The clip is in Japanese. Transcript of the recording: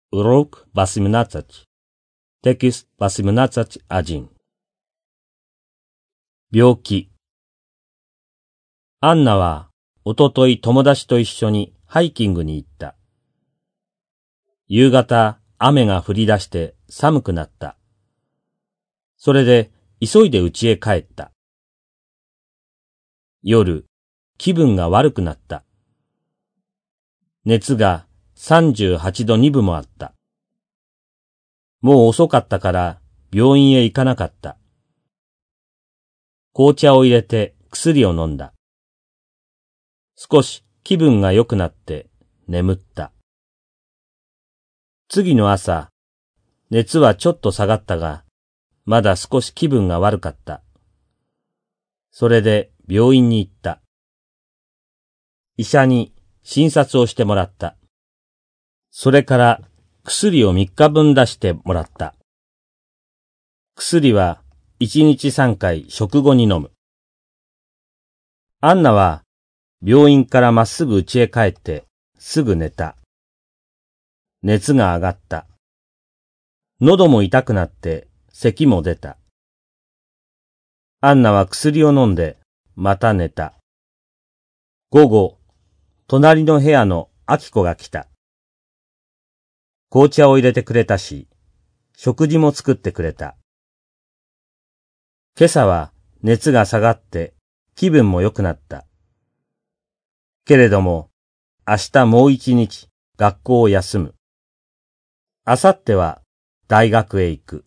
Урок 18. Текст 18.1. 病気。アンナはおととい友達と一緒にハイキングに行った。夕方雨が降り出して寒くなった。それで急いで家へ帰った。夜、気分が悪くなった。熱が38度2分もあった。もう遅かったから病院へ行かなかった。紅茶を入れて薬を飲んだ。少し気分が良くなって眠った。次の朝、熱はちょっと下がったが、まだ少し気分が悪かった。それで病院に行った。医者に診察をしてもらった。それから薬を3日分出してもらった。薬は1日3回食後に飲む。アンナは病院からまっすぐ家へ帰ってすぐ寝た。熱が上がった。喉も痛くなって咳も出た。アンナは薬を飲んでまた寝た。午後、隣の部屋のアキコが来た。紅茶を入れてくれたし、食事も作ってくれた。今朝は熱が下がって気分も良くなった。けれども、明日もう1日学校を休む。明後日は大学へ行く。